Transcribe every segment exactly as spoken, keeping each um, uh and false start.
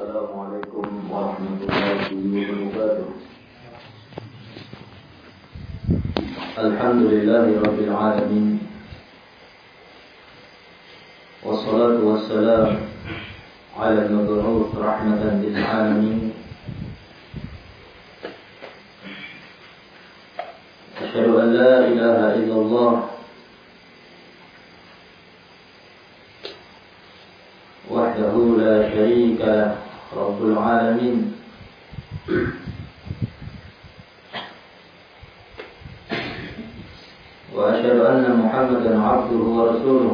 Assalamualaikum warahmatullahi wabarakatuh. Alhamdulillahi rabbil alamin. Wassalatu wassalam ala al-mab'uts rahmatan lil alamin. Asyhadu an la ilaha illallah wahdahu la syarika lah, rabbul alamin. Wa asyhadu anna Muhammadan abduhu wa rasuluh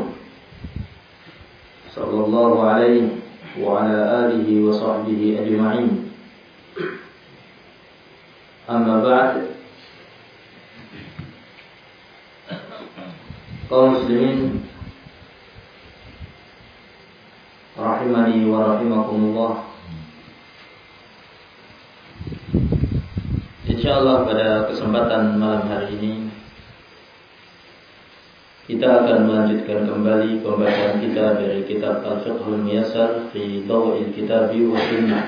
sallallahu alaihi wa ala alihi wa sahbihi ajma'in. Amma ba'd. Kaum muslimin rahimani wa rahimakumullah. Insyaallah pada kesempatan malam hari ini kita akan melanjutkan kembali pembacaan kita dari kitab Al-Fiqhul Muyassar fi Daw'il Kitabi wa Sunnah.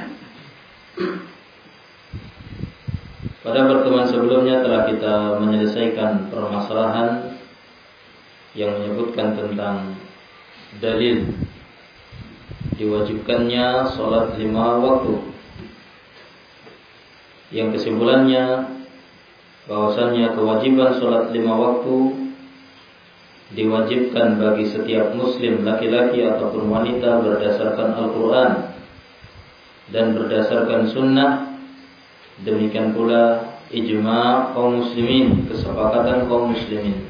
Pada pertemuan sebelumnya telah kita menyelesaikan permasalahan yang menyebutkan tentang dalil diwajibkannya sholat lima waktu, yang kesimpulannya bahwasannya kewajiban sholat lima waktu diwajibkan bagi setiap muslim laki-laki ataupun wanita berdasarkan Al-Quran dan berdasarkan sunnah. Demikian pula ijma' kaum muslimin, kesepakatan kaum muslimin.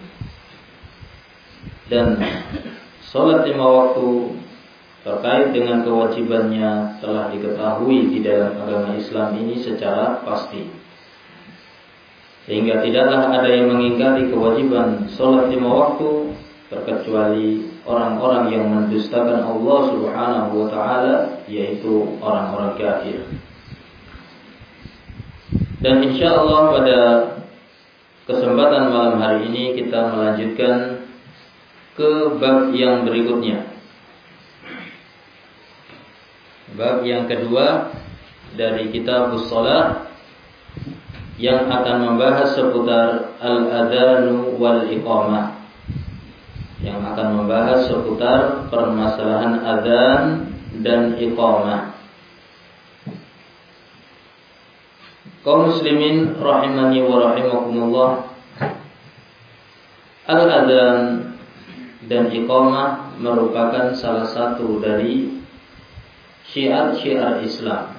Dan sholat lima waktu terkait dengan kewajibannya telah diketahui di dalam agama Islam ini secara pasti, sehingga tidaklah ada yang mengingkari kewajiban sholat lima waktu terkecuali orang-orang yang mendustakan Allah Subhanahu wa ta'ala, yaitu orang-orang kafir. Dan insya Allah pada kesempatan malam hari ini kita melanjutkan ke bab yang berikutnya, bab yang kedua dari Kitabus Shalah, yang akan membahas seputar al-adzanu wal iqamah, yang akan membahas seputar permasalahan adzan dan iqamah. Kaum muslimin rahimani wa rahimakumullah, al-adzan dan iqamah merupakan salah satu dari syiar-syiar Islam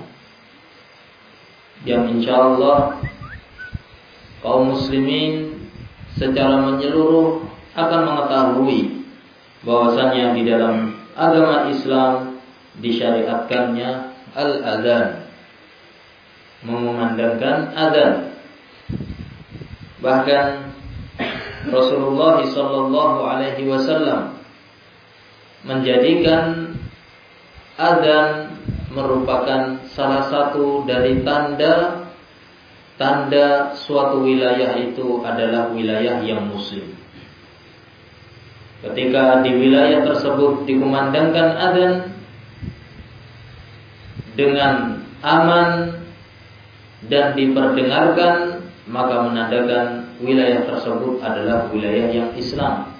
yang insyaallah kaum muslimin secara menyeluruh akan mengetahui bahwasannya di dalam agama Islam disyariatkannya al-adzan, mengumandangkan adzan. Bahkan Rasulullah sallallahu alaihi wasallam menjadikan adzan merupakan salah satu dari tanda tanda suatu wilayah itu adalah wilayah yang muslim. Ketika di wilayah tersebut dikumandangkan adzan dengan aman dan diperdengarkan, maka menandakan wilayah tersebut adalah wilayah yang Islam.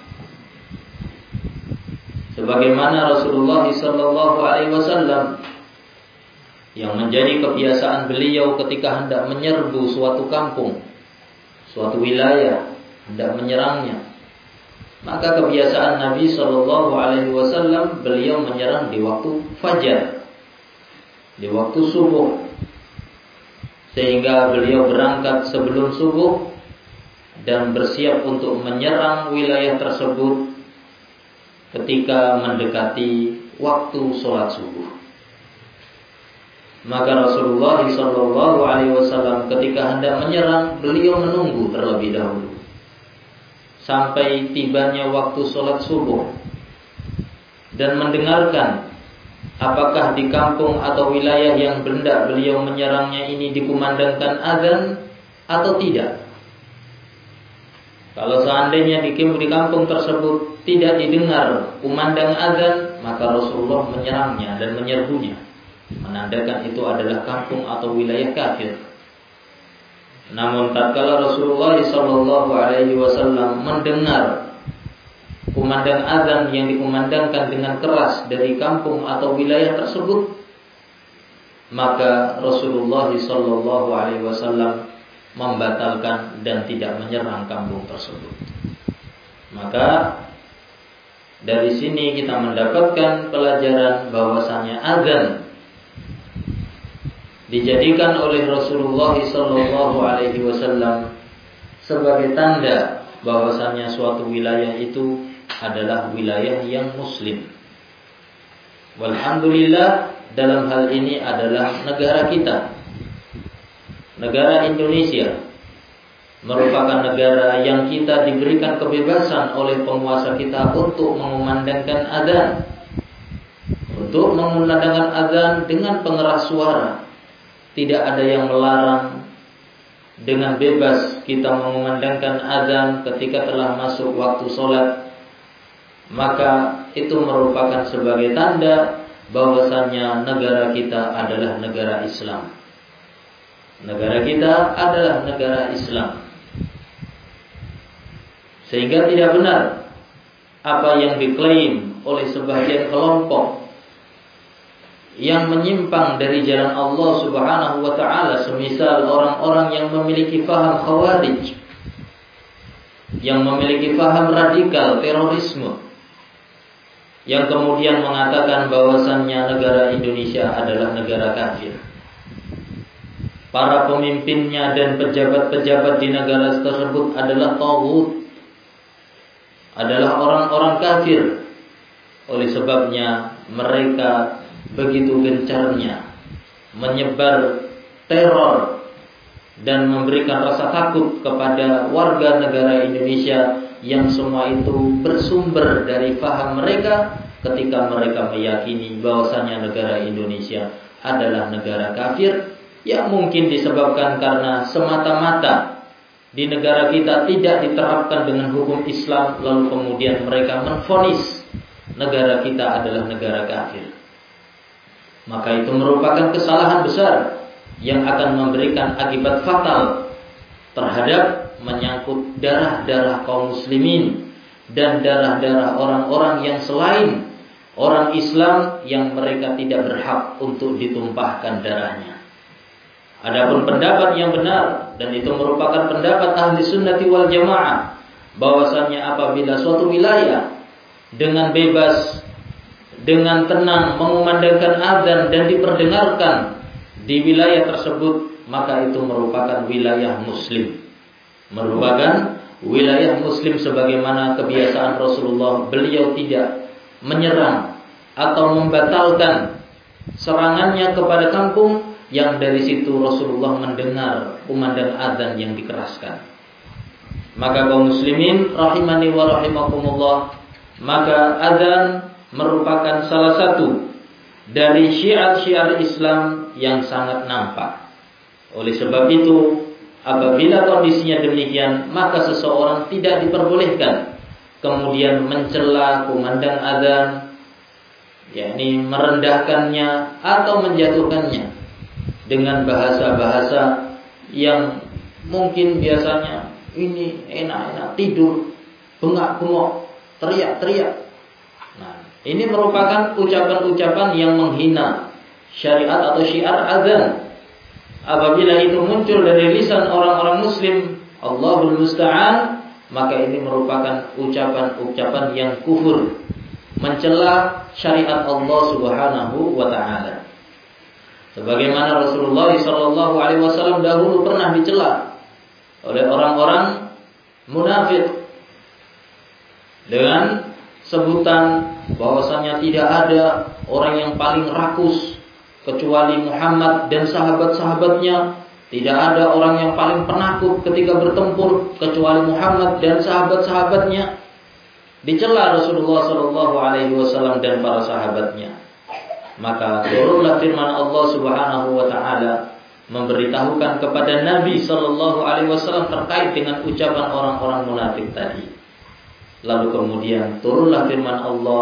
Sebagaimana Rasulullah sallallahu alaihi wasallam yang menjadi kebiasaan beliau ketika hendak menyerbu suatu kampung, suatu wilayah, hendak menyerangnya, maka kebiasaan Nabi sallallahu alaihi wasallam beliau menyerang di waktu fajar, di waktu subuh, sehingga beliau berangkat sebelum subuh dan bersiap untuk menyerang wilayah tersebut ketika mendekati waktu sholat subuh. Maka Rasulullah sallallahu alaihi wasallam ketika hendak menyerang, beliau menunggu terlebih dahulu sampai tibanya waktu sholat subuh dan mendengarkan apakah di kampung atau wilayah yang hendak beliau menyerangnya ini dikumandangkan azan atau tidak. Kalau seandainya di kampung tersebut tidak didengar kumandang azan, maka Rasulullah menyerangnya dan menyerbunya. menandakan itu adalah kampung atau wilayah kafir. Namun tatkala Rasulullah sallallahu alaihi wasallam mendengar kumandang azan yang dikumandangkan dengan keras dari kampung atau wilayah tersebut, maka Rasulullah sallallahu alaihi wasallam membatalkan dan tidak menyerang kampung tersebut. Maka dari sini kita mendapatkan pelajaran bahwasanya azan dijadikan oleh Rasulullah sallallahu alaihi wasallam sebagai tanda bahwasanya suatu wilayah itu adalah wilayah yang muslim. Walhamdulillah, dalam hal ini adalah negara kita, negara Indonesia, merupakan negara yang kita diberikan kebebasan oleh penguasa kita untuk mengumandangkan azan, untuk mengumandangkan azan dengan pengeras suara. Tidak ada yang melarang. Dengan bebas kita mengumandangkan azan ketika telah masuk waktu sholat. Maka itu merupakan sebagai tanda bahwasannya negara kita adalah negara Islam. Negara kita adalah negara Islam. Sehingga tidak benar apa yang diklaim oleh sebagian kelompok yang menyimpang dari jalan Allah Subhanahu wa taala, semisal orang-orang yang memiliki faham khawarij, yang memiliki faham radikal terorisme, yang kemudian mengatakan bahwasannya negara Indonesia adalah negara kafir. Para pemimpinnya dan pejabat-pejabat di negara tersebut adalah taghut, adalah orang-orang kafir. Oleh sebabnya mereka begitu gencarnya menyebar teror dan memberikan rasa takut kepada warga negara Indonesia, yang semua itu bersumber dari faham mereka ketika mereka meyakini bahwasanya negara Indonesia adalah negara kafir, yang mungkin disebabkan karena semata-mata di negara kita tidak diterapkan dengan hukum Islam, lalu kemudian mereka menvonis negara kita adalah negara kafir. Maka itu merupakan kesalahan besar yang akan memberikan akibat fatal terhadap menyangkut darah-darah kaum muslimin dan darah-darah orang-orang yang selain orang Islam yang mereka tidak berhak untuk ditumpahkan darahnya. Adapun pendapat yang benar, dan itu merupakan pendapat ahli sunnati wal jamaah, bahwasanya apabila suatu wilayah dengan bebas, dengan tenang mengumandangkan azan dan diperdengarkan di wilayah tersebut, maka itu merupakan wilayah muslim, merupakan wilayah muslim sebagaimana kebiasaan Rasulullah. Beliau tidak menyerang atau membatalkan serangannya kepada kampung yang dari situ Rasulullah mendengar kumandang azan yang dikeraskan. Maka kaum muslimin rahimani wa rahimakumullah, maka azan merupakan salah satu dari syiar-syiar Islam yang sangat nampak. Oleh sebab itu, apabila kondisinya demikian, maka seseorang tidak diperbolehkan kemudian mencela kumandang azan, yakni merendahkannya atau menjatuhkannya dengan bahasa-bahasa yang mungkin biasanya ini enak-enak tidur, bengak-bengok, teriak-teriak. Nah, ini merupakan ucapan-ucapan yang menghina syariat atau syiar azan. Apabila itu muncul dari lisan orang-orang muslim, Allahul musta'an, maka ini merupakan ucapan-ucapan yang kufur, mencela syariat Allah Subhanahu wa taala. Sebagaimana Rasulullah sallallahu alaihi wasallam dahulu pernah dicela oleh orang-orang munafik dengan sebutan bahwasanya tidak ada orang yang paling rakus kecuali Muhammad dan sahabat-sahabatnya, tidak ada orang yang paling penakut ketika bertempur kecuali Muhammad dan sahabat-sahabatnya. Dicela Rasulullah sallallahu alaihi wasallam dan para sahabatnya. Maka turunlah firman Allah Subhanahu wa taala memberitahukan kepada Nabi sallallahu alaihi wasallam terkait dengan ucapan orang-orang munafik tadi. Lalu kemudian turunlah firman Allah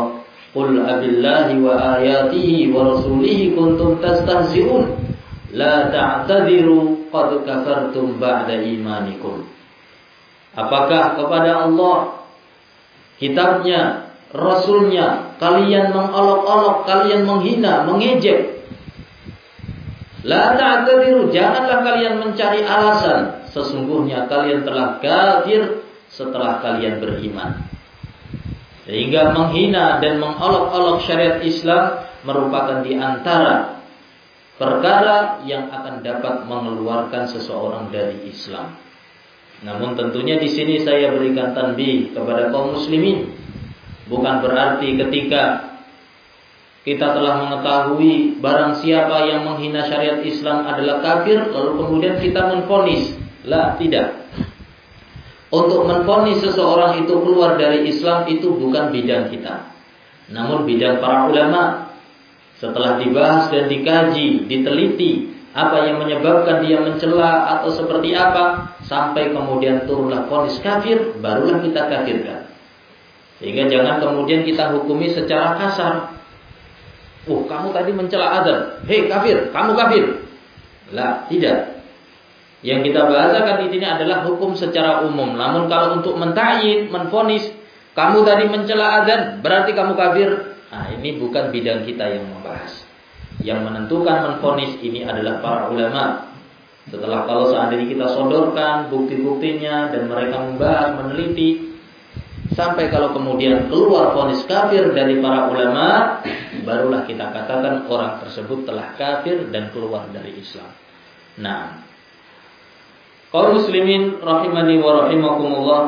Qul abillahi wa ayatihi wa rasulihi kuntum tastahzi'un la ta'tadiru qad kafartum ba'da imanikum. Apakah kepada Allah, kitabnya, rasulnya kalian mengolok-olok, kalian menghina, mengejek? La ta'tadiru, janganlah kalian mencari alasan. Sesungguhnya kalian telah kafir setelah kalian beriman. Sehingga menghina dan mengolok-olok syariat Islam merupakan di antara perkara yang akan dapat mengeluarkan seseorang dari Islam. Namun tentunya di sini saya berikan tanbih kepada kaum muslimin. Bukan berarti ketika kita telah mengetahui barang siapa yang menghina syariat Islam adalah kafir, lalu kemudian kita menvonis. Lah, tidak. Untuk menvonis seseorang itu keluar dari Islam itu bukan bidang kita, namun bidang para ulama. Setelah dibahas dan dikaji, diteliti apa yang menyebabkan dia mencela atau seperti apa, sampai kemudian turunlah vonis kafir, barulah kita kafirkan. Sehingga jangan kemudian kita hukumi secara kasar. Oh, kamu tadi mencela azan, hei kafir, kamu kafir. Lah, tidak. Yang kita bahasakan di sini adalah hukum secara umum. Namun kalau untuk mentakyin, menvonis, kamu tadi mencela azan, berarti kamu kafir. Nah, ini bukan bidang kita yang membahas. Yang menentukan menvonis ini adalah para ulama. Setelah kalau seandainya kita sodorkan bukti-buktinya dan mereka membahas, meneliti, sampai kalau kemudian keluar vonis kafir dari para ulama, barulah kita katakan orang tersebut telah kafir dan keluar dari Islam. Nah, kaum muslimin rahimani wa rahimakumullah,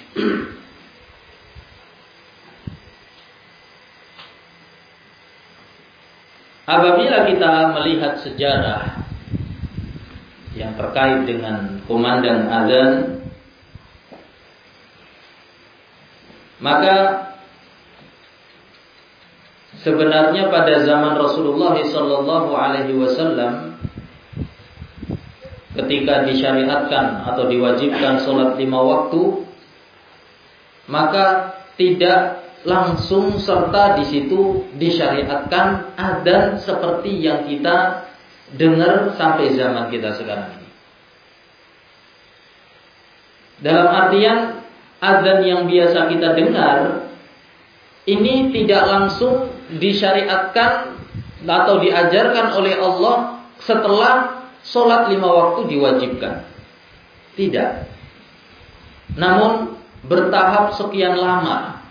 apabila kita melihat sejarah yang terkait dengan kumandang azan, maka sebenarnya pada zaman Rasulullah sallallahu alaihi wasallam, ketika disyariatkan atau diwajibkan sholat lima waktu, maka tidak langsung serta di situ disyariatkan adzan seperti yang kita dengar sampai zaman kita sekarang ini. Dalam artian adzan yang biasa kita dengar ini tidak langsung disyariatkan atau diajarkan oleh Allah setelah sholat lima waktu diwajibkan. Tidak. Namun bertahap sekian lama.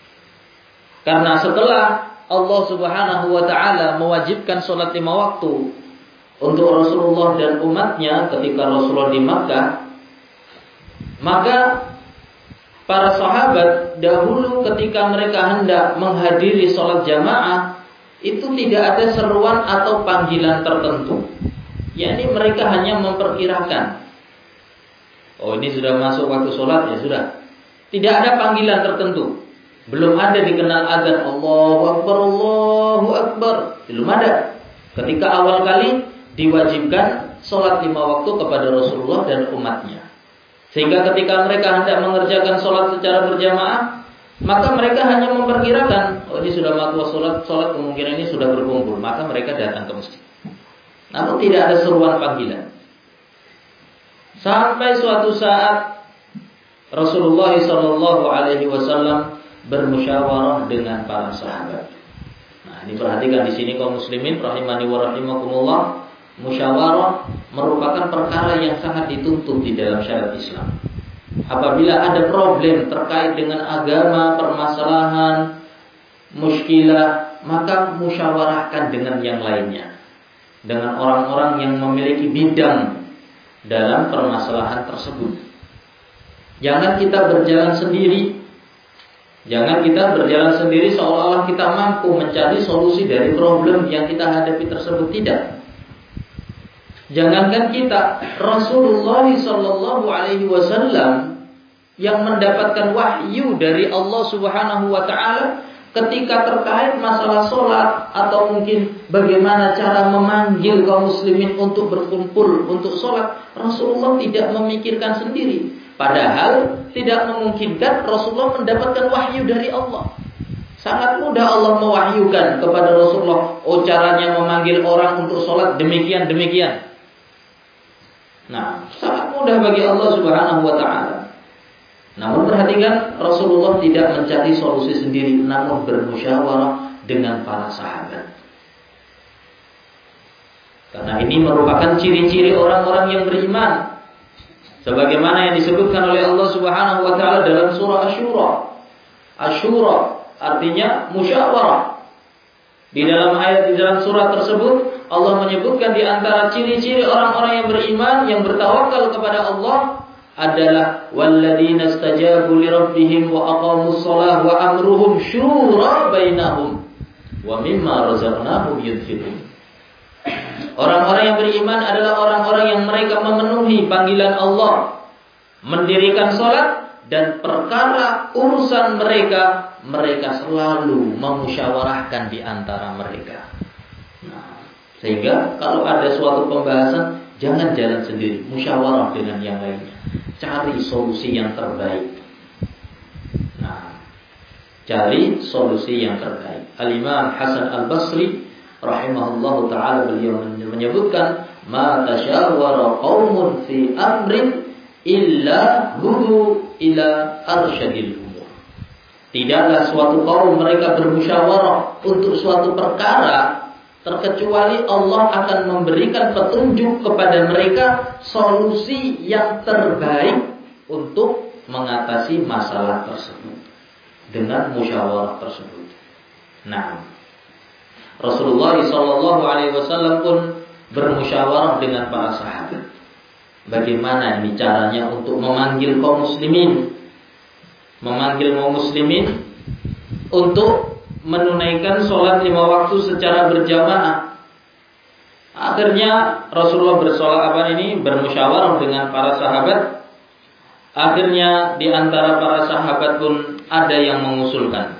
Karena setelah Allah subhanahu wa ta'ala mewajibkan sholat lima waktu untuk Rasulullah dan umatnya ketika Rasulullah di Makkah, maka para sahabat dahulu ketika mereka hendak menghadiri sholat jamaah, itu tidak ada seruan atau panggilan tertentu. yakni mereka hanya memperkirakan, oh ini sudah masuk waktu sholat, ya sudah. Tidak ada panggilan tertentu. Belum ada dikenal azan Allahu Akbar, Allahu Akbar. Belum ada. Ketika awal kali diwajibkan sholat lima waktu kepada Rasulullah dan umatnya. Sehingga ketika mereka hendak mengerjakan sholat secara berjamaah, maka mereka hanya memperkirakan, oh ini sudah waktu sholat, sholat kemungkinan ini sudah berkumpul. Maka mereka datang ke masjid. Namun tidak ada seruan panggilan. Sampai suatu saat Rasulullah shallallahu alaihi wasallam bermusyawarah dengan para sahabat. Nah, ini perhatikan di sini kaum muslimin rahimani wa rahimakumullah, musyawarah merupakan perkara yang sangat dituntut di dalam syariat Islam. Apabila ada problem terkait dengan agama, permasalahan, muskilah, maka musyawarahkan dengan yang lainnya, dengan orang-orang yang memiliki bidang dalam permasalahan tersebut. Jangan kita berjalan sendiri. Jangan kita berjalan sendiri seolah-olah kita mampu mencari solusi dari problem yang kita hadapi tersebut. Tidak. Jangankan kita, Rasulullah shallallahu alaihi wasallam yang mendapatkan wahyu dari Allah Subhanahu wa taala ketika terkait masalah sholat atau mungkin bagaimana cara memanggil kaum muslimin untuk berkumpul untuk sholat, Rasulullah tidak memikirkan sendiri. Padahal tidak memungkinkan Rasulullah mendapatkan wahyu dari Allah. Sangat mudah Allah mewahyukan kepada Rasulullah, oh caranya memanggil orang untuk sholat demikian demikian. Nah, sangat mudah bagi Allah Subhanahu wa taala. Namun perhatikan, Rasulullah tidak mencari solusi sendiri, namun bermusyawarah dengan para sahabat. Karena ini merupakan ciri-ciri orang-orang yang beriman. Sebagaimana yang disebutkan oleh Allah Subhanahu wa taala dalam surah Asy-Syura. Asy-Syura artinya musyawarah. Di dalam ayat di dalam surah tersebut Allah menyebutkan di antara ciri-ciri orang-orang yang beriman yang bertawakal kepada Allah adalah walladzina istajabu lirabbihim wa aqamus shalah wa amruhum syura bainahum wa mimma razaqnahum yunfiqun. Orang-orang yang beriman adalah orang-orang yang mereka memenuhi panggilan Allah, mendirikan salat, dan perkara urusan mereka, mereka selalu memusyawarahkan di antara mereka. Nah, sehingga kalau ada suatu pembahasan, jangan jalan sendiri, musyawarah dengan yang lainnya. Cari solusi yang terbaik. Nah, cari solusi yang terbaik. Al-Imam Hasan Al-Basri rahimahullahu ta'ala beliau menyebutkan, ma tasyawara qaumun fi amrin illa hudu ila arsyadil umur. Tidaklah suatu kaum mereka bermusyawarah untuk suatu perkara terkecuali Allah akan memberikan petunjuk kepada mereka solusi yang terbaik untuk mengatasi masalah tersebut dengan musyawarah tersebut. Nah, Rasulullah shallallahu alaihi wasallam pun bermusyawarah dengan para sahabat. Bagaimana ini caranya untuk memanggil kaum muslimin, memanggil kaum muslimin untuk menunaikan sholat lima waktu secara berjamaah. Akhirnya Rasulullah bersolat apa ini bermusyawarah dengan para sahabat. Akhirnya di antara para sahabat pun ada yang mengusulkan.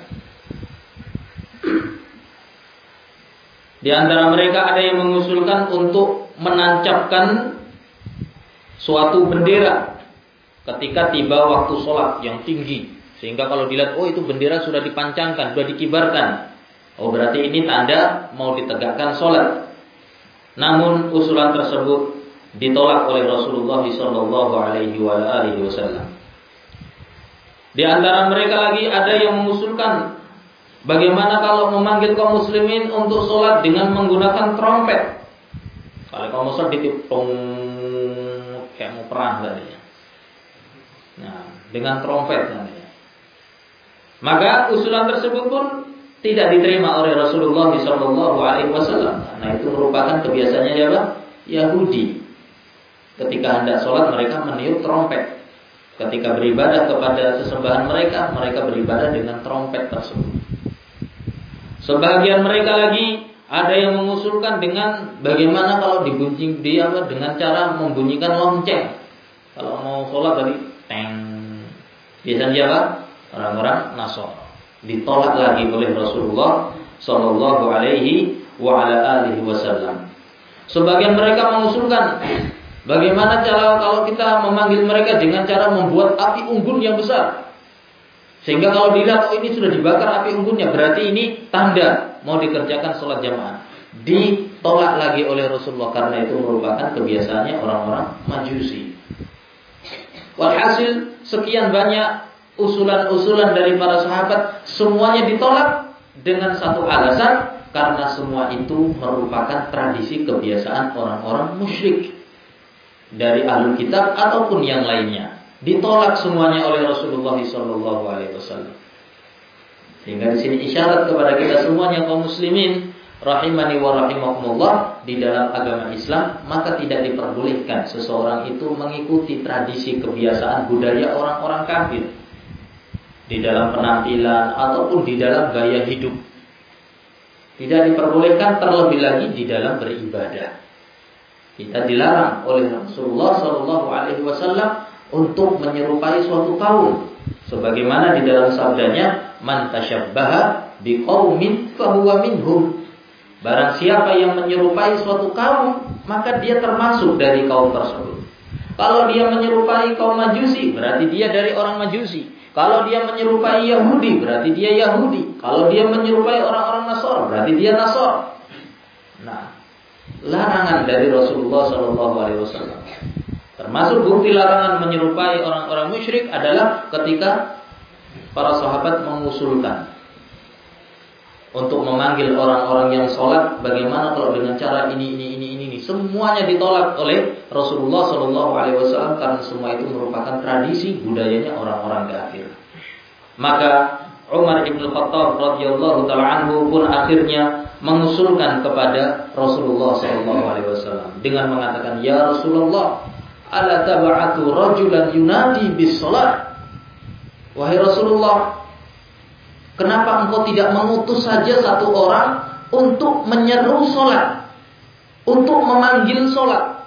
Di antara mereka ada yang mengusulkan untuk menancapkan suatu bendera ketika tiba waktu sholat yang tinggi, sehingga kalau dilihat, oh itu bendera sudah dipancangkan, sudah dikibarkan, oh berarti ini tanda mau ditegakkan sholat. Namun usulan tersebut ditolak oleh Rasulullah shallallahu alaihi wasallam. Di antara mereka lagi ada yang mengusulkan, bagaimana kalau memanggil kaum muslimin untuk sholat dengan menggunakan trompet? Kalau kaum muslim ditipung kayak mau perang tadinya. Nah, dengan trompet namanya. Maka usulan tersebut pun tidak diterima oleh Rasulullah shallallahu alaihi wasallam. Karena itu merupakan kebiasaannya siapa? Yahudi. Ketika hendak sholat mereka meniup trompet. Ketika beribadah kepada sesembahan mereka, mereka beribadah dengan trompet tersebut. Sebagian mereka lagi ada yang mengusulkan dengan bagaimana kalau dibunyi dia dengan cara membunyikan lonceng. Kalau mau sholat tadi teng. Biasanya siapa? Orang-orang Nasrani. Ditolak lagi oleh Rasulullah Sallallahu Alaihi wa ala alihi Wasallam. Sebagian mereka mengusulkan bagaimana cara kalau kita memanggil mereka dengan cara membuat api unggun yang besar. Sehingga kalau dilihat, oh ini sudah dibakar api unggunnya, berarti ini tanda mau dikerjakan sholat jamaah. Ditolak lagi oleh Rasulullah karena itu merupakan kebiasaannya orang-orang Majusi. Walhasil sekian banyak usulan-usulan dari para sahabat, semuanya ditolak dengan satu alasan, karena semua itu merupakan tradisi kebiasaan orang-orang musyrik dari ahlul kitab ataupun yang lainnya. Ditolak semuanya oleh Rasulullah shallallahu alaihi wasallam. Sehingga di sini isyarat kepada kita semuanya kaum muslimin rahimani wa rahimakumullah, di dalam agama Islam maka tidak diperbolehkan seseorang itu mengikuti tradisi kebiasaan budaya orang-orang kafir di dalam penampilan ataupun di dalam gaya hidup. Tidak diperbolehkan, terlebih lagi di dalam beribadah. Kita dilarang oleh Rasulullah shallallahu alaihi wasallam untuk menyerupai suatu kaum, sebagaimana di dalam sabdanya, man tasyabbaha biqaumin fahuwa minhum. Barang siapa yang menyerupai suatu kaum, maka dia termasuk dari kaum tersebut. Kalau dia menyerupai kaum Majusi, berarti dia dari orang Majusi. Kalau dia menyerupai Yahudi, berarti dia Yahudi. Kalau dia menyerupai orang-orang Nasara, berarti dia Nasara. Nah, larangan dari Rasulullah Shallallahu Alaihi Wasallam. Termasuk bukti larangan menyerupai orang-orang musyrik adalah ketika para sahabat mengusulkan untuk memanggil orang-orang yang sholat, bagaimana kalau dengan cara ini, ini, ini, ini, ini. Semuanya ditolak oleh Rasulullah Shallallahu Alaihi Wasallam karena semua itu merupakan tradisi budayanya orang-orang kafir. Maka Umar ibn Khattab radhiyallahu taala anhu pun akhirnya mengusulkan kepada Rasulullah Shallallahu Alaihi Wasallam dengan mengatakan, ya Rasulullah, ala tab'atu rajulan yunadi bis salat. Wahai Rasulullah, kenapa engkau tidak mengutus saja satu orang untuk menyeru sholat, untuk memanggil sholat?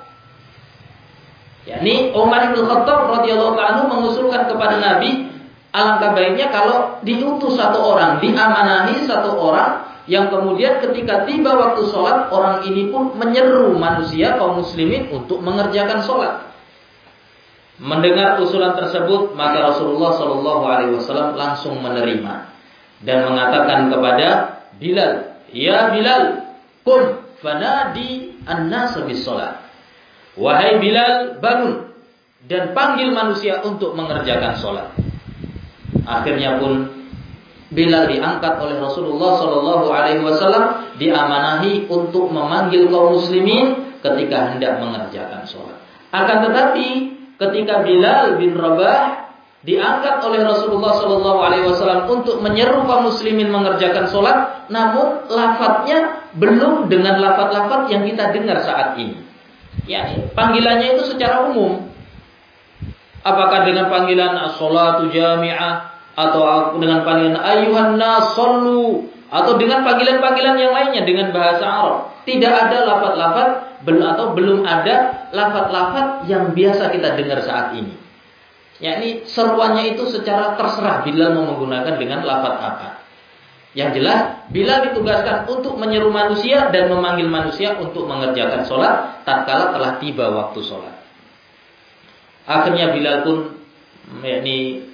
Yani Umar bin Khattab radhiyallahu anhu mengusulkan kepada Nabi, alangkah baiknya kalau diutus satu orang, diamanahi satu orang, yang kemudian ketika tiba waktu sholat, orang ini pun menyeru manusia kaum muslimin untuk mengerjakan sholat. Mendengar usulan tersebut, maka Rasulullah Shallallahu Alaihi Wasallam langsung menerima dan mengatakan kepada Bilal, ya Bilal, qum fanadi an-nas bis salat. Wahai Bilal, bangun dan panggil manusia untuk mengerjakan salat. Akhirnya pun Bilal diangkat oleh Rasulullah Shallallahu Alaihi Wasallam, diamanahi untuk memanggil kaum muslimin ketika hendak mengerjakan salat. Akan tetapi ketika Bilal bin Rabah diangkat oleh Rasulullah Shallallahu Alaihi Wasallam untuk menyeru kaum muslimin mengerjakan sholat, namun lafadznya belum dengan lafadz-lafadz yang kita dengar saat ini. Ya, panggilannya itu secara umum. Apakah dengan panggilan as-sholatu jami'ah, atau dengan panggilan ayyuhan nas shollu, atau dengan panggilan-panggilan yang lainnya dengan bahasa Arab. Tidak ada lafadz-lafadz atau belum ada lafadz-lafadz yang biasa kita dengar saat ini. Yakni seruannya itu secara terserah Bilal mau menggunakan dengan lafadz apa. Yang jelas Bilal ditugaskan untuk menyeru manusia dan memanggil manusia untuk mengerjakan sholat tatkala telah tiba waktu sholat. Akhirnya Bilal pun yakni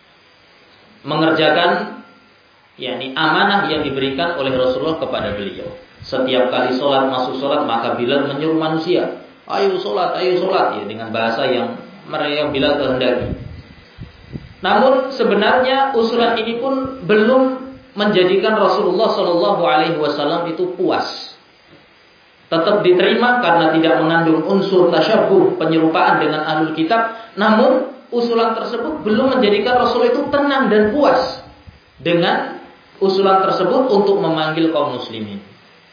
mengerjakan yakni amanah yang diberikan oleh Rasulullah kepada beliau. Setiap kali sholat, masuk sholat, maka Bilal menyuruh manusia, ayo sholat, ayo sholat, ya, dengan bahasa yang mereka Bilal kehendaki. Namun sebenarnya usulan ini pun belum menjadikan Rasulullah Shallallahu Alaihi Wasallam itu puas. Tetap diterima karena tidak mengandung unsur tasyabbuh, penyerupaan dengan ahlul kitab. Namun usulan tersebut belum menjadikan Rasul itu tenang dan puas dengan usulan tersebut untuk memanggil kaum muslimin.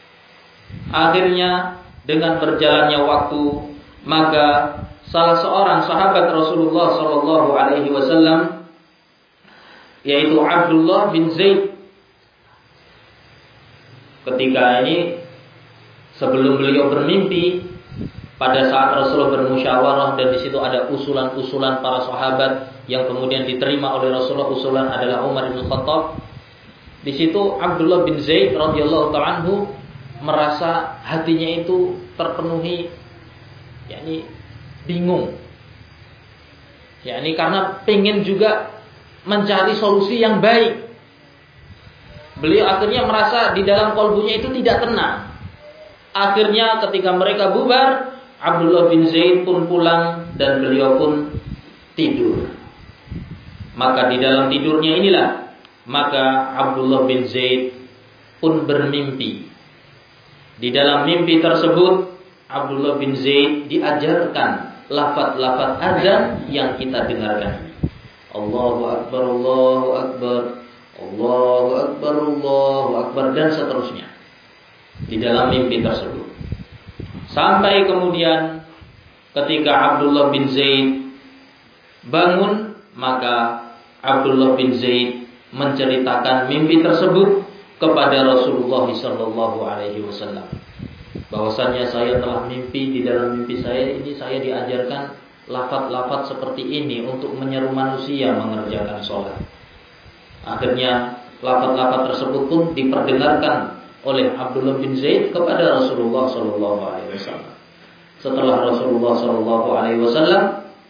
Akhirnya dengan berjalannya waktu, maka salah seorang sahabat Rasulullah Shallallahu Alaihi Wasallam, yaitu Abdullah bin Zaid, ketika ini sebelum beliau bermimpi, pada saat Rasulullah bermusyawarah dan di situ ada usulan-usulan para sahabat yang kemudian diterima oleh Rasulullah, usulan adalah Umar bin Khattab. Di situ Abdullah bin Zaid radhiyallahu ta'ala anhu merasa hatinya itu terpenuhi, yakni bingung, yakni karena pengen juga mencari solusi yang baik. Beliau akhirnya merasa di dalam kalbunya itu tidak tenang. Akhirnya ketika mereka bubar, Abdullah bin Zaid pun pulang dan beliau pun tidur. Maka di dalam tidurnya inilah, maka Abdullah bin Zaid pun bermimpi. Di dalam mimpi tersebut Abdullah bin Zaid diajarkan lafaz-lafaz azan yang kita dengarkan. Allahu Akbar, Allahu Akbar, Allahu Akbar, Allahu Akbar, dan seterusnya di dalam mimpi tersebut. Sampai kemudian ketika Abdullah bin Zaid bangun, maka Abdullah bin Zaid menceritakan mimpi tersebut kepada Rasulullah Shallallahu Alaihi Wasallam, bahwasanya saya telah mimpi, di dalam mimpi saya ini saya diajarkan lafaz-lafaz seperti ini untuk menyeru manusia mengerjakan sholat. Akhirnya lafaz-lafaz tersebut pun diperdengarkan oleh Abdullah bin Zaid kepada Rasulullah Shallallahu Alaihi Wasallam. Setelah Rasulullah Shallallahu Alaihi Wasallam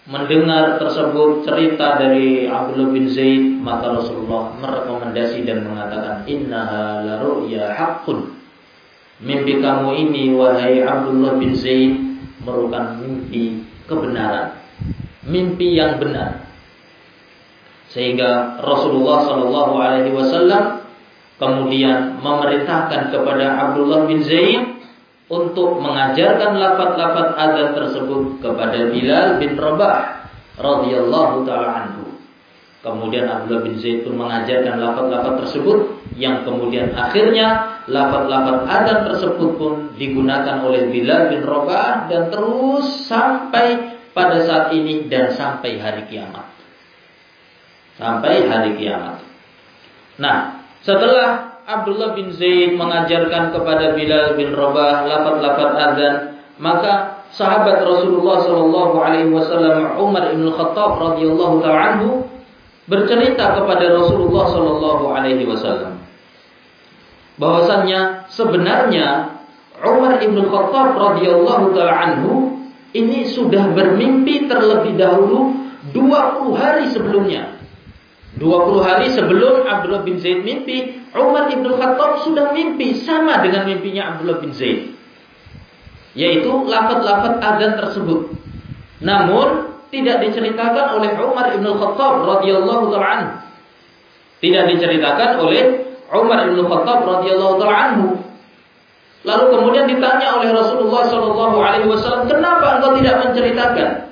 mendengar tersebut cerita dari Abdullah bin Zaid, maka Rasulullah merekomendasi dan mengatakan, innaha la ru'ya haqqun. Mimpi kamu ini wahai Abdullah bin Zaid merupakan mimpi kebenaran, mimpi yang benar. Sehingga Rasulullah Shallallahu Alaihi Wasallam kemudian memerintahkan kepada Abdullah bin Zaid untuk mengajarkan lafaz-lafaz adzan tersebut kepada Bilal bin Rabah radhiyallahu taala anhu. Kemudian Abdullah bin Zaid pun mengajarkan lafaz-lafaz tersebut, yang kemudian akhirnya lafaz-lafaz adzan tersebut pun digunakan oleh Bilal bin Rabah dan terus sampai pada saat ini dan sampai hari kiamat. Sampai hari kiamat. Nah, setelah Abdullah bin Zaid mengajarkan kepada Bilal bin Rabah lafaz-lafaz adzan, maka sahabat Rasulullah Shallallahu Alaihi Wasallam Umar bin Khattab radhiyallahu taala anhu bercerita kepada Rasulullah Shallallahu Alaihi Wasallam bahwasannya sebenarnya Umar bin Khattab radhiyallahu taala anhu ini sudah bermimpi terlebih dahulu dua puluh hari sebelumnya. dua puluh hari sebelum Abdullah bin Zaid mimpi, Umar bin Khattab sudah mimpi sama dengan mimpinya Abdullah bin Zaid, yaitu lafaz-lafaz adzan tersebut. Namun tidak diceritakan oleh Umar bin Khattab radhiyallahu taala anhu. Tidak diceritakan oleh Umar bin Khattab radhiyallahu taala anhu. Lalu kemudian ditanya oleh Rasulullah Shallallahu Alaihi Wasallam, kenapa engkau tidak menceritakan?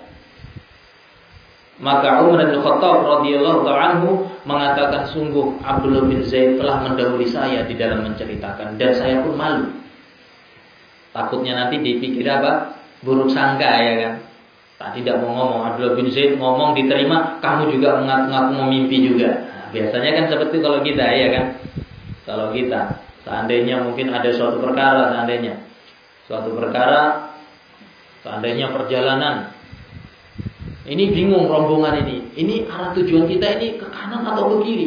Maka Umar bin Khattab radhiyallahu taala anhu mengatakan, sungguh Abdullah bin Zaid telah mendahului saya di dalam menceritakan dan saya pun malu. Takutnya nanti dipikir apa? Buruk sangka, ya kan? Tak tidak mau ngomong, Abdullah bin Zaid ngomong diterima, kamu juga mengaku-ngaku memimpi juga. Nah, biasanya kan seperti kalau kita, ya kan? Kalau kita seandainya mungkin ada suatu perkara, seandainya suatu perkara, seandainya perjalanan, ini bingung rombongan ini, ini arah tujuan kita ini ke kanan atau ke kiri.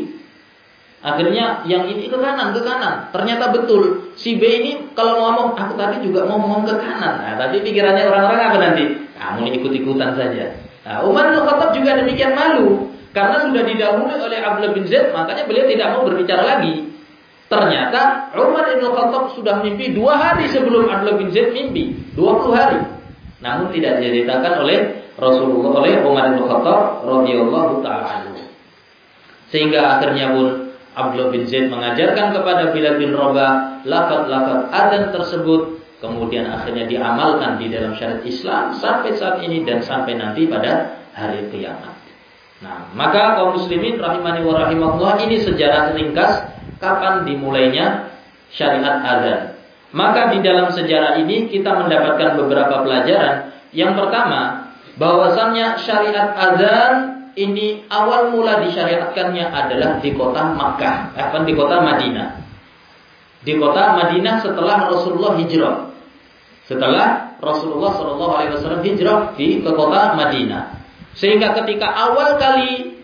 Akhirnya yang ini ke kanan, ke kanan. Ternyata betul, si B ini kalau ngomong, aku tadi juga mau ngomong ke kanan. Nah, tapi pikirannya orang-orang apa nanti? Kamu ikut-ikutan saja. Nah, Umar bin Khattab juga demikian malu, karena sudah didahului oleh Abdullah bin Zaid, makanya beliau tidak mau berbicara lagi. Ternyata Umar bin Khattab sudah mimpi dua hari sebelum Abdullah bin Zaid mimpi, dua puluh hari. Namun tidak diceritakan oleh Rasulullah, oleh Umar bin Khattab radhiyallahu taala anhu. Sehingga akhirnya pun Abdullah bin Zaid mengajarkan kepada Bilal bin Rabah lafaz-lafaz adzan tersebut, kemudian akhirnya diamalkan di dalam syariat Islam sampai saat ini dan sampai nanti pada hari kiamat. Nah, maka kaum muslimin rahimani wa rahimakumullah, ini sejarah ringkas kapan dimulainya syariat adzan. Maka di dalam sejarah ini kita mendapatkan beberapa pelajaran. Yang pertama, bahwasannya syariat adzan ini awal mula disyariatkannya adalah di kota Makkah, eh, di kota Madinah. Di kota Madinah setelah Rasulullah hijrah. Setelah Rasulullah Shallallahu Alaihi Wasallam hijrah di ke kota Madinah, sehingga ketika awal kali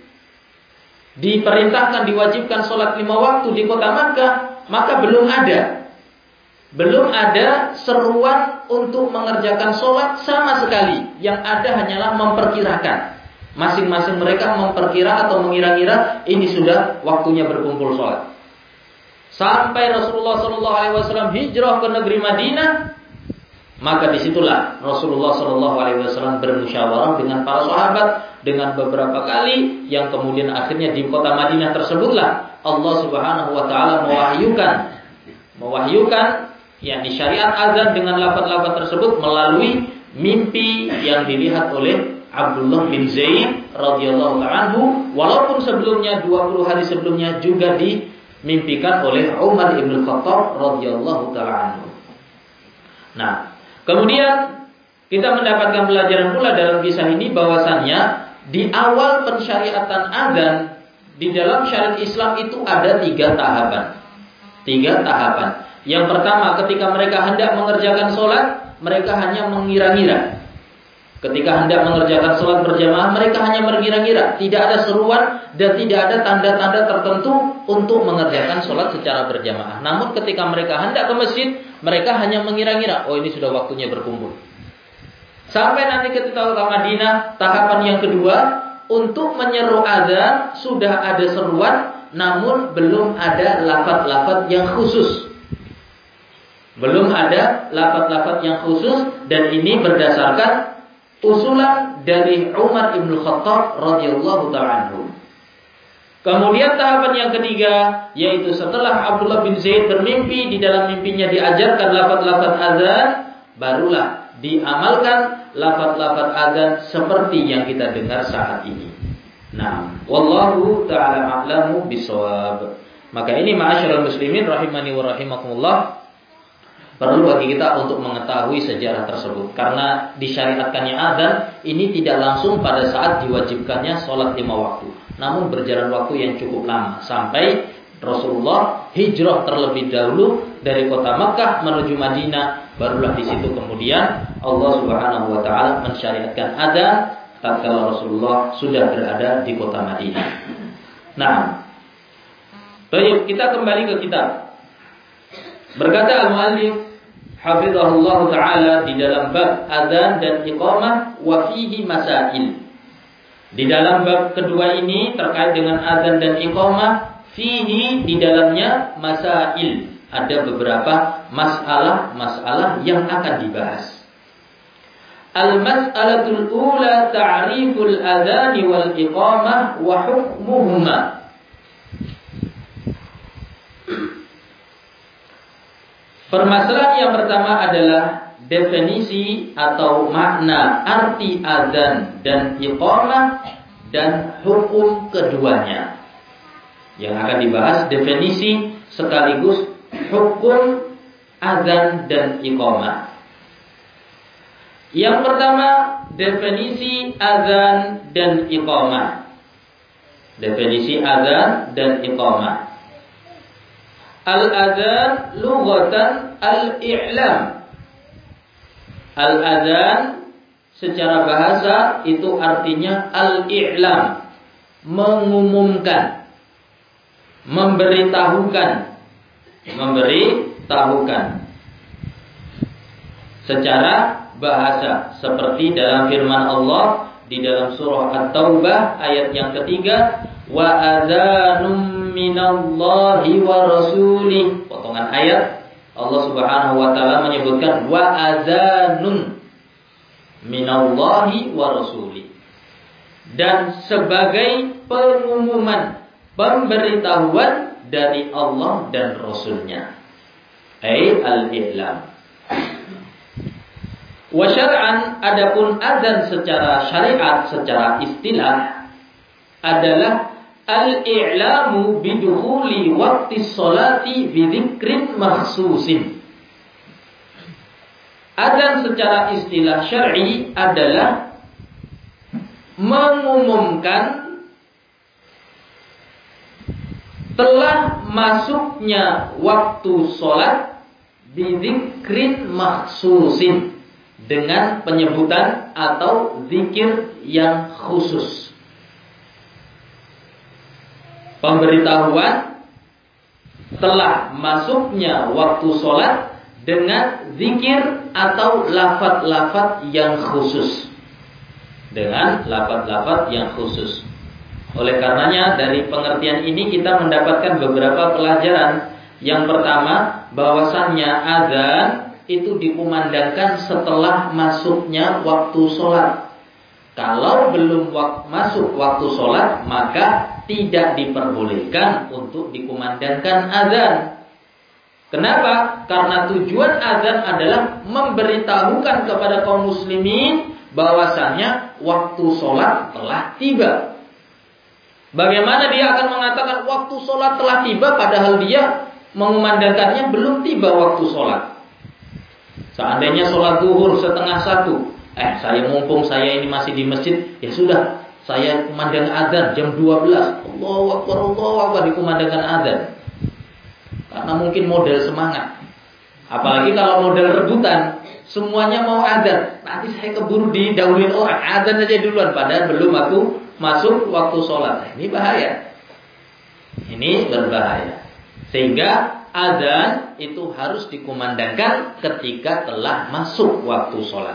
diperintahkan diwajibkan sholat lima waktu di kota Makkah, maka belum ada, belum ada seruan untuk mengerjakan sholat sama sekali. Yang ada hanyalah memperkirakan. Masing-masing mereka memperkira atau mengira-ngira ini sudah waktunya berkumpul sholat. Sampai Rasulullah Shallallahu Alaihi Wasallam hijrah ke negeri Madinah, maka disitulah Rasulullah Shallallahu Alaihi Wasallam bermusyawarah dengan para sahabat dengan beberapa kali, yang kemudian akhirnya di kota Madinah tersebutlah Allah Subhanahu Wa Taala mewahyukan, mewahyukan yakni syariat azan dengan lafaz-lafaz tersebut melalui mimpi yang dilihat oleh Abdullah bin Zaid radhiyallahu anhu, walaupun sebelumnya dua puluh hari sebelumnya juga dimimpikan oleh Umar bin Khattab radhiyallahu taala anhu. Nah, kemudian kita mendapatkan pelajaran pula dalam kisah ini bahwasannya di awal pensyariatan azan di dalam syariat Islam itu ada tiga tahapan. Tiga tahapan. Yang pertama, ketika mereka hendak mengerjakan sholat, mereka hanya mengira-ngira. Ketika hendak mengerjakan sholat berjamaah, mereka hanya mengira-ngira. Tidak ada seruan dan tidak ada tanda-tanda tertentu untuk mengerjakan sholat secara berjamaah. Namun ketika mereka hendak ke masjid, mereka hanya mengira-ngira, oh ini sudah waktunya berkumpul. Sampai nanti ketika ke Madinah, tahapan yang kedua, untuk menyeru azan sudah ada seruan, namun belum ada lafaz-lafaz yang khusus. Belum ada lafaz-lafaz yang khusus, dan ini berdasarkan usulan dari Umar bin Khattab radhiyallahu ta'ala anhu. Kemudian tahapan yang ketiga, yaitu setelah Abdullah bin Zaid bermimpi, di dalam mimpinya diajarkan lafaz-lafaz azan, barulah diamalkan lafaz-lafaz azan seperti yang kita dengar saat ini. Nah, wallahu ta'ala a'lamu bishawab. Maka ini ma'asyiral muslimin rahimani wa rahimakumullah, perlu bagi kita untuk mengetahui sejarah tersebut, karena disyariatkannya azan ini tidak langsung pada saat diwajibkannya sholat lima waktu, namun berjalan waktu yang cukup lama sampai Rasulullah hijrah terlebih dahulu dari kota Makkah menuju Madinah, barulah di situ kemudian Allah Subhanahu wa taala mensyariatkan azan tatkala Rasulullah sudah berada di kota Madinah. Nah, baik, kita kembali ke kitab. Berkata al-muallif hafizahullah taala di dalam bab azan dan iqamah wa fihi masail. Di dalam bab kedua ini terkait dengan azan dan iqamah, fihi di dalamnya masail, ada beberapa masalah-masalah yang akan dibahas. Al-mas'alatul ula ta'riful azan wal iqamah wa hukmuhuma. Permasalahan yang pertama adalah definisi atau makna arti azan dan iqamah dan hukum keduanya. Yang akan dibahas definisi sekaligus hukum azan dan iqamah. Yang pertama, definisi azan dan iqamah. Definisi azan dan iqamah. Al-azan lughatan al-i'lam. Al-azan secara bahasa itu artinya al-i'lam, mengumumkan, memberitahukan, memberitahukan secara bahasa, seperti dalam firman Allah di dalam surah At-Taubah ayat yang ketiga, wa adzanum minallahi wa rasulih. Potongan ayat Allah Subhanahu wa taala menyebutkan wa adzanun minallahi wa rasulih, dan sebagai pengumuman, pemberitahuan dari Allah dan Rasulnya, ai al-i'lam. Wa syar'an, adapun azan secara syariat, secara istilah adalah al-i'lamu bidukhuli waqti sholati bidzikrin makhsusin. Azan secara istilah syar'i adalah mengumumkan telah masuknya waktu sholat bidzikrin makhsusin, dengan penyebutan atau zikir yang khusus. Pemberitahuan telah masuknya waktu sholat dengan zikir atau lafaz-lafaz yang khusus. Dengan lafaz-lafaz yang khusus. Oleh karenanya dari pengertian ini kita mendapatkan beberapa pelajaran. Yang pertama, bahwasannya azan itu dikumandangkan setelah masuknya waktu sholat. Kalau belum wak- masuk waktu sholat, maka tidak diperbolehkan untuk dikumandangkan azan. Kenapa? Karena tujuan azan adalah memberitahukan kepada kaum muslimin bahwasannya waktu sholat telah tiba. Bagaimana dia akan mengatakan waktu sholat telah tiba padahal dia mengumandangkannya belum tiba waktu sholat? Seandainya sholat zuhur setengah satu, eh saya mumpung saya ini masih di masjid, ya sudah, saya kumandang azan jam dua belas. Allahu Akbar, Allahu Akbar, dikumandangkan azan. Karena mungkin model semangat. Apalagi kalau model rebutan, semuanya mau azan. Nanti saya keburu didahuluin orang, azan aja duluan, padahal belum aku masuk waktu sholat. Ini bahaya. Ini berbahaya. Sehingga azan itu harus dikumandangkan ketika telah masuk waktu sholat.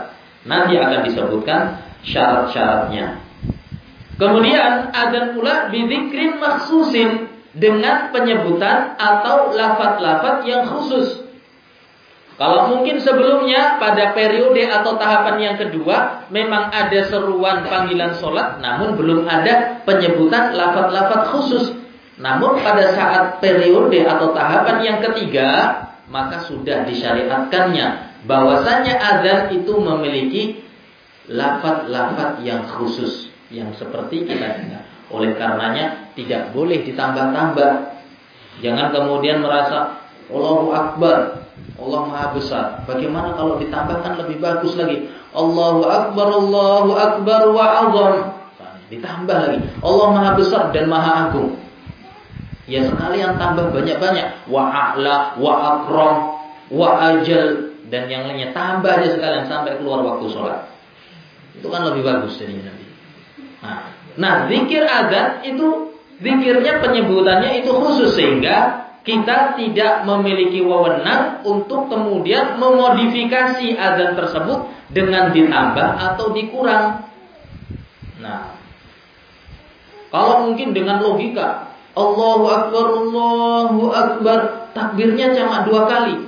Nanti akan disebutkan syarat-syaratnya. Kemudian adzan pula bidzikrin makhsusin, dengan penyebutan atau lafaz-lafaz yang khusus. Kalau mungkin sebelumnya pada periode atau tahapan yang kedua memang ada seruan panggilan sholat, namun belum ada penyebutan lafaz-lafaz khusus. Namun pada saat periode atau tahapan yang ketiga, maka sudah disyariatkannya bahwasanya azan itu memiliki lafaz-lafaz yang khusus yang seperti kita dengar. Oleh karenanya tidak boleh ditambah-tambah. Jangan kemudian merasa Allahu Akbar, Allah Maha Besar. Bagaimana kalau ditambahkan lebih bagus lagi? Allahu Akbar, Allahu Akbar wa azam. Ditambah lagi, Allah Maha Besar dan Maha Agung. Ya sekalian tambah banyak-banyak. Wa a'la, wa akram, wa ajal, dan yang lainnya tambah aja sekalian sampai keluar waktu sholat. Itu kan lebih bagus jadinya nanti. Nah, nah zikir azan itu zikirnya penyebutannya itu khusus sehingga kita tidak memiliki wewenang untuk kemudian memodifikasi azan tersebut dengan ditambah atau dikurang. Nah, kalau mungkin dengan logika Allahu Akbar, Allahu Akbar, takbirnya cuma dua kali.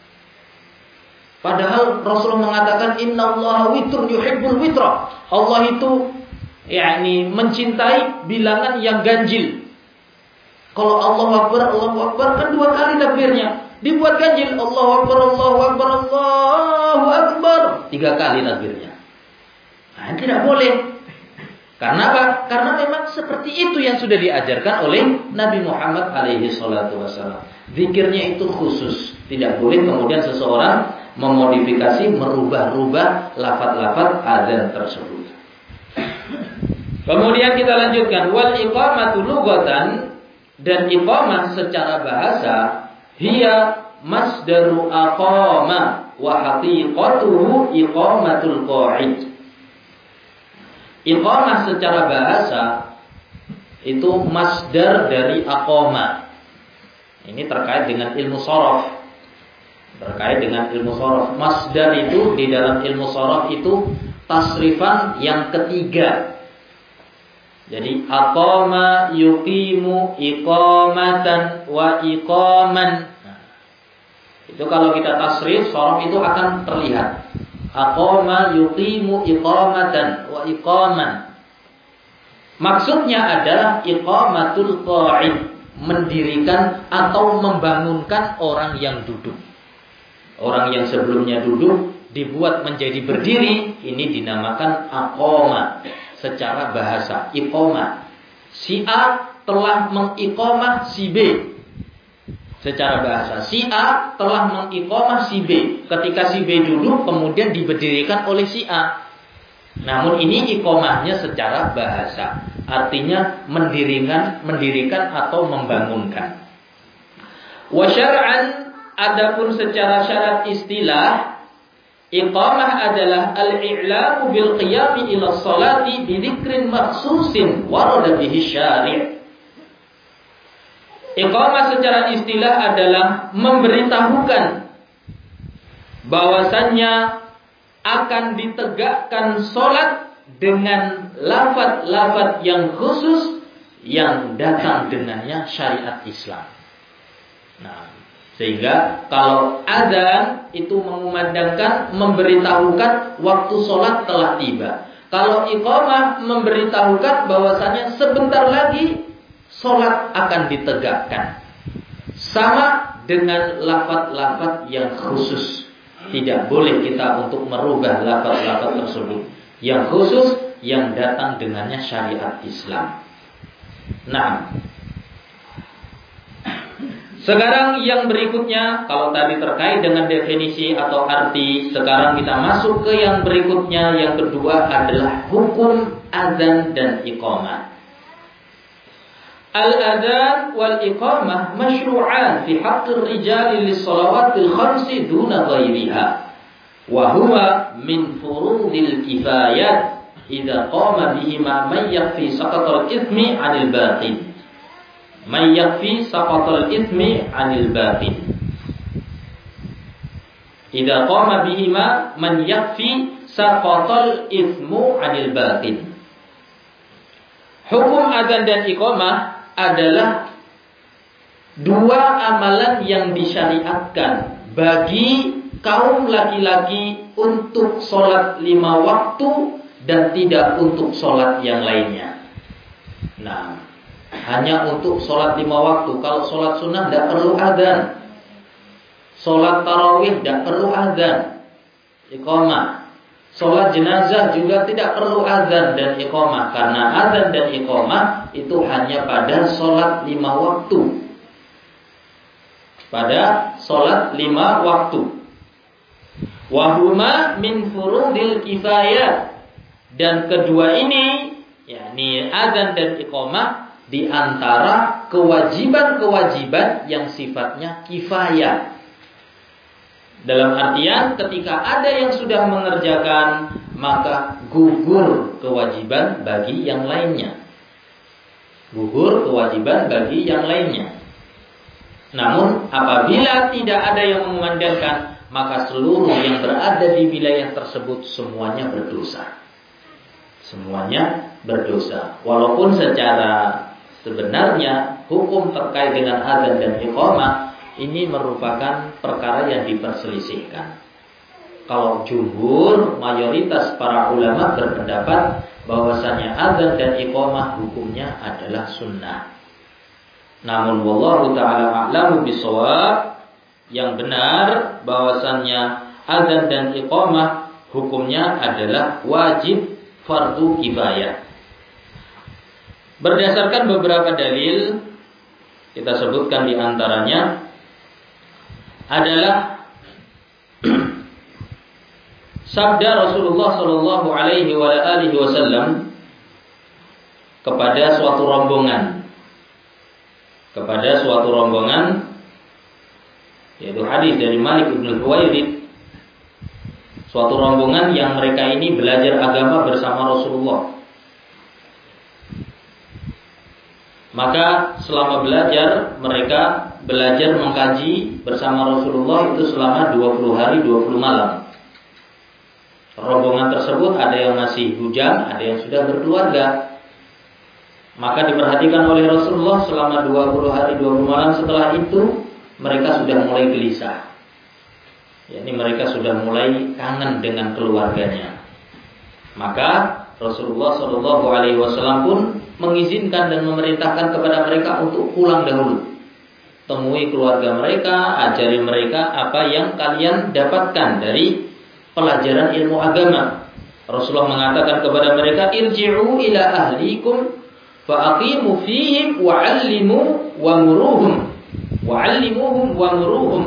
Padahal Rasulullah mengatakan innallaha witrun yuhibbul witra. Allah itu yakni mencintai bilangan yang ganjil. Kalau Allahu Akbar, Allahu Akbar kan dua kali takbirnya. Dibuat ganjil. Allahu Akbar, Allahu Akbar, Allahu Akbar. Tiga kali takbirnya. Nah, tidak boleh. Karena apa? Karena memang seperti itu yang sudah diajarkan oleh Nabi Muhammad alaihi salatu wasallam. Zikirnya itu khusus. Tidak boleh kemudian seseorang memodifikasi, merubah-rubah lafaz-lafaz azan tersebut. Kemudian kita lanjutkan wal iqamatu lughatan, dan iqamah secara bahasa hiya masdaru aqama wa haqiqatuhu iqamatul qa'id. Iqamah secara bahasa itu masdar dari aqama. Ini terkait dengan ilmu sharaf. Terkait dengan ilmu sharaf. Masdar itu di dalam ilmu sharaf itu tasrifan yang ketiga. Jadi aqama yuqimu iqamatan wa iqaman. Nah, itu kalau kita tasrif sharaf itu akan terlihat. Aqama yuqimu iqamatan wa iqaman. Maksudnya adalah iqamatul qa'id, mendirikan atau membangunkan orang yang duduk. Orang yang sebelumnya duduk dibuat menjadi berdiri, ini dinamakan aqama secara bahasa, iqamah. Si A telah mengiqamah si B. Secara bahasa, si A telah mengiqamah si B. Ketika si B duduk, kemudian diberdirikan oleh si A. Namun ini iqamahnya secara bahasa, artinya mendirikan, mendirikan atau membangunkan. Wa syar'an, adapun secara syarat istilah, iqamah adalah al-i'lamu bil qiyami ila sholati bi dzikrin makhsusin warada bihi syari'. Iqamah secara istilah adalah memberitahukan bahwasannya akan ditegakkan sholat dengan lafaz-lafaz yang khusus yang datang dengannya syariat Islam. Nah, sehingga kalau azan itu mengumandangkan, memberitahukan waktu sholat telah tiba. Kalau iqamah memberitahukan bahwasannya sebentar lagi sholat akan ditegakkan. Sama dengan lafaz-lafaz yang khusus. Tidak boleh kita untuk merubah lafaz-lafaz tersebut. Yang khusus yang datang dengannya syariat Islam. Nah, sekarang yang berikutnya, kalau tadi terkait dengan definisi atau arti, sekarang kita masuk ke yang berikutnya, yang kedua adalah hukum azan dan iqamah. Al-adhan wal iqamah masyru'an fi haqqir rijali lis-shalawatil khamsi duna ghairiha. Wa huwa min furudil kifayat idza qama bihima man yakfi saqatal ithmi 'anil batin. Man yakfi saqatal ithmi 'anil batin. Idza qama bihima man yakfi saqatal itsmu 'anil batin. Hukum adzan dan iqamah adalah dua amalan yang disyariatkan bagi kaum laki-laki untuk sholat lima waktu dan tidak untuk sholat yang lainnya. Nah, hanya untuk sholat lima waktu. Kalau sholat sunnah tidak perlu adzan. Sholat tarawih tidak perlu adzan, iqamah. Sholat jenazah juga tidak perlu adzan dan iqamah, karena adzan dan iqamah itu hanya pada sholat lima waktu. Pada sholat lima waktu. Wahuma min furudil kifayah. Dan kedua ini, yakni adzan dan iqamah, di antara kewajiban-kewajiban yang sifatnya kifayah. Dalam artian ketika ada yang sudah mengerjakan, maka gugur kewajiban bagi yang lainnya. Gugur kewajiban bagi yang lainnya. Namun apabila tidak ada yang mengumandangkan, maka seluruh yang berada di wilayah tersebut semuanya berdosa. Semuanya berdosa. Walaupun secara sebenarnya hukum terkait dengan adzan dan iqamah ini merupakan perkara yang diperselisihkan. Kalau jumhur, mayoritas para ulama berpendapat bahwasanya adzan dan iqamah hukumnya adalah sunnah. Namun wallahu taala a'lamu bishawab, yang benar bahwasannya adzan dan iqamah hukumnya adalah wajib fardu kifayah. Berdasarkan beberapa dalil, kita sebutkan di antaranya adalah sabda Rasulullah Shallallahu Alaihi Wasallam kepada suatu rombongan, kepada suatu rombongan, yaitu hadis dari Malik bin Huwairits, suatu rombongan yang mereka ini belajar agama bersama Rasulullah. Maka selama belajar, mereka belajar mengkaji bersama Rasulullah itu selama dua puluh hari dua puluh malam. Rombongan tersebut ada yang masih bujang, ada yang sudah berkeluarga. Maka diperhatikan oleh Rasulullah selama dua puluh hari dua puluh malam. Setelah itu mereka sudah mulai gelisah. yakni mereka sudah mulai kangen dengan keluarganya. Maka Rasulullah Shallallahu Alaihi Wasallam pun mengizinkan dan memerintahkan kepada mereka untuk pulang dahulu. Temui keluarga mereka, ajari mereka apa yang kalian dapatkan dari pelajaran ilmu agama. Rasulullah mengatakan kepada mereka, irji'u ila ahlikum fa'aqimu fihim wa'allimu wa'muruhum wa'allimuhum wa'muruhum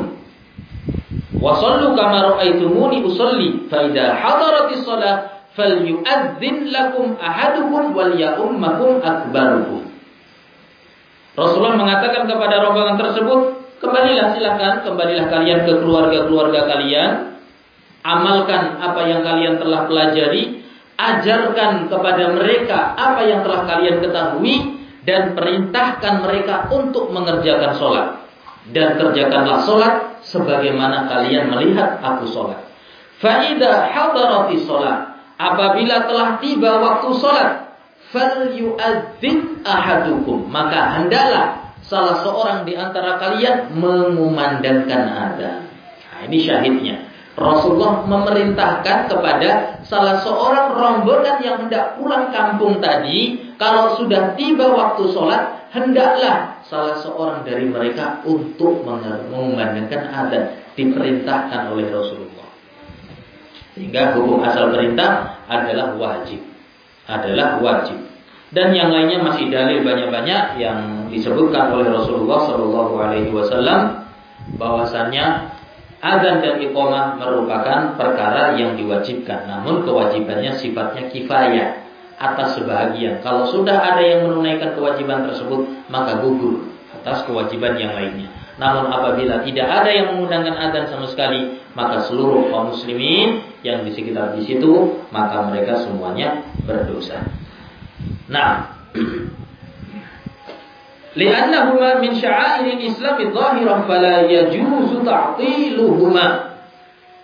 wa sallu kama ra'aitumuni usalli fa idza hadaratis shalah falyu'adzin lakum ahadukum wal ya'ummakum akbarukum. Rasulullah mengatakan kepada rombongan tersebut, kembalilah silakan, kembalilah kalian ke keluarga-keluarga kalian, amalkan apa yang kalian telah pelajari, ajarkan kepada mereka apa yang telah kalian ketahui, dan perintahkan mereka untuk mengerjakan sholat. Dan kerjakanlah sholat sebagaimana kalian melihat aku sholat. Fa'idha hadarati sholat, apabila telah tiba waktu sholat, falyu'adzin ahadukum, maka hendaklah salah seorang di antara kalian mengumandangkan adzan. Nah, ini syahidnya. Rasulullah memerintahkan kepada salah seorang rombongan yang hendak pulang kampung tadi, kalau sudah tiba waktu sholat, hendaklah salah seorang dari mereka untuk mengumandangkan adzan. Diperintahkan oleh Rasulullah. Sehingga hukum asal perintah adalah wajib. Adalah wajib. Dan yang lainnya masih dalil banyak-banyak yang disebutkan oleh Rasulullah Shallallahu Alaihi Wasallam bahwasannya adzan dan iqamah merupakan perkara yang diwajibkan, namun kewajibannya sifatnya kifayah atas sebahagian. Kalau sudah ada yang menunaikan kewajiban tersebut, maka gugur atas kewajiban yang lainnya. Namun apabila tidak ada yang mengundangkan adzan sama sekali, maka seluruh kaum muslimin yang di sekitar di situ, maka mereka semuanya berdosa. Nah, li'annahuma min sya'airil Islam adh-dhahirah fala yajuzu ta'tiluhuma.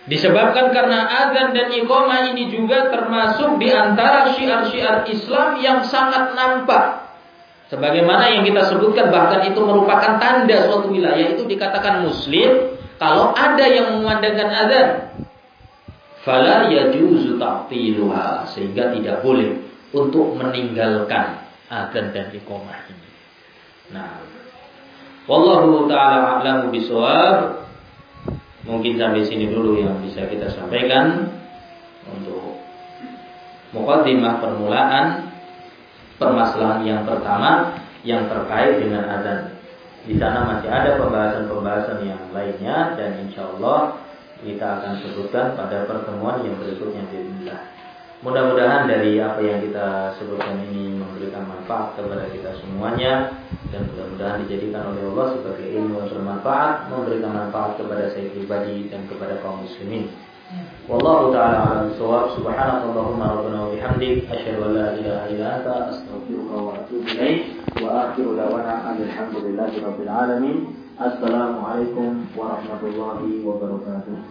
Disebabkan karena azan dan iqamah ini juga termasuk di antara syiar-syiar Islam yang sangat nampak. Sebagaimana yang kita sebutkan, bahkan itu merupakan tanda suatu wilayah itu dikatakan muslim kalau ada yang mengandalkan azan. Fala yajuzu ta'tiluha, sehingga tidak boleh untuk meninggalkan azan dan iqamah ini. Nah, wallahu taala a'lamu bishawab. Mungkin sampai sini dulu yang bisa kita sampaikan untuk muqaddimah permulaan permasalahan yang pertama yang terkait dengan azan. Di sana masih ada pembahasan-pembahasan yang lainnya dan insyaallah kita akan sebutkan pada pertemuan yang berikutnya bismillah. Mudah-mudahan dari apa yang kita sebutkan ini memberikan manfaat kepada kita semuanya dan mudah-mudahan dijadikan oleh Allah sebagai ilmu yang bermanfaat, memberikan manfaat kepada saya pribadi dan kepada kaum muslimin. Wallahu ta'ala a'lam bishawab. Subhanakallahumma rabbana wa bihamdik asyhadu an la ilaha illa anta astaghfiruka wa atubu ilaik. Wa akhiru da'wana alhamdulillahi rabbil alamin. Assalamualaikum warahmatullahi wabarakatuh.